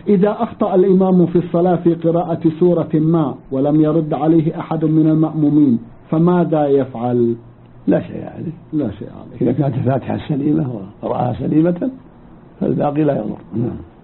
إذا أخطأ الإمام في الصلاة في قراءة سورة ما ولم يرد عليه أحد من المأمومين فماذا يفعل؟ لا شيء عليه. لا شيء عليه إذا كانت الفاتحة سليمة وقرأها سليمة فالباقي لا يضر.